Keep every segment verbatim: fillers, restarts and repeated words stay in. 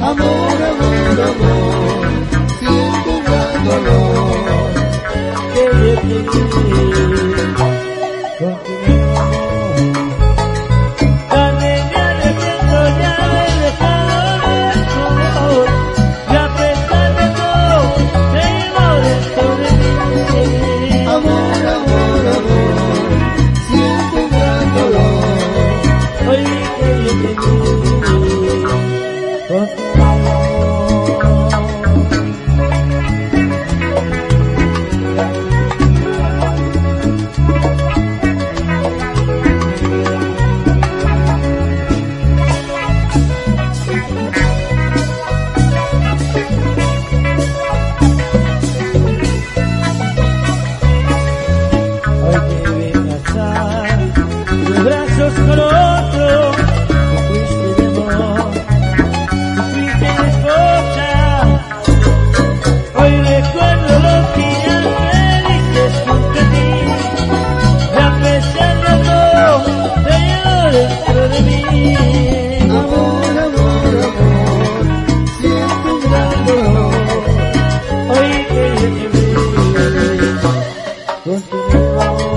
Amor, amor, amor, siento un gran dolor. Que yo te vi con tu amor. Tarde me arrepiento ya de dejado de amor. Y a pesar de todo, te llevo dentro de mí. Amor, amor, amor, siento un gran dolor. Hoy que yo te vi con tu con otro, tú fuiste de amor, tú fuiste de cosa. Hoy recuerdo lo que ya me dices junto a ti, y a pesar de todo, te llevo dentro de mí. Amor, amor, amor, siento un gran dolor. Hoy que yo te vi con tu amor.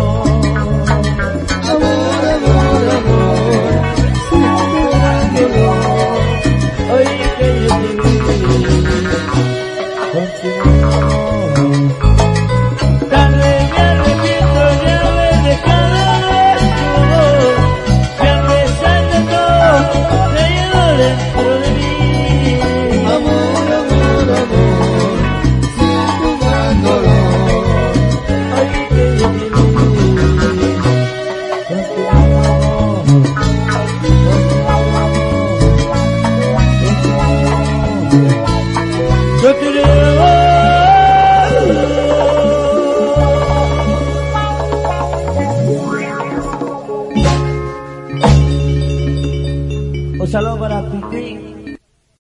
Yo te llevo. Un saludo para Pitín.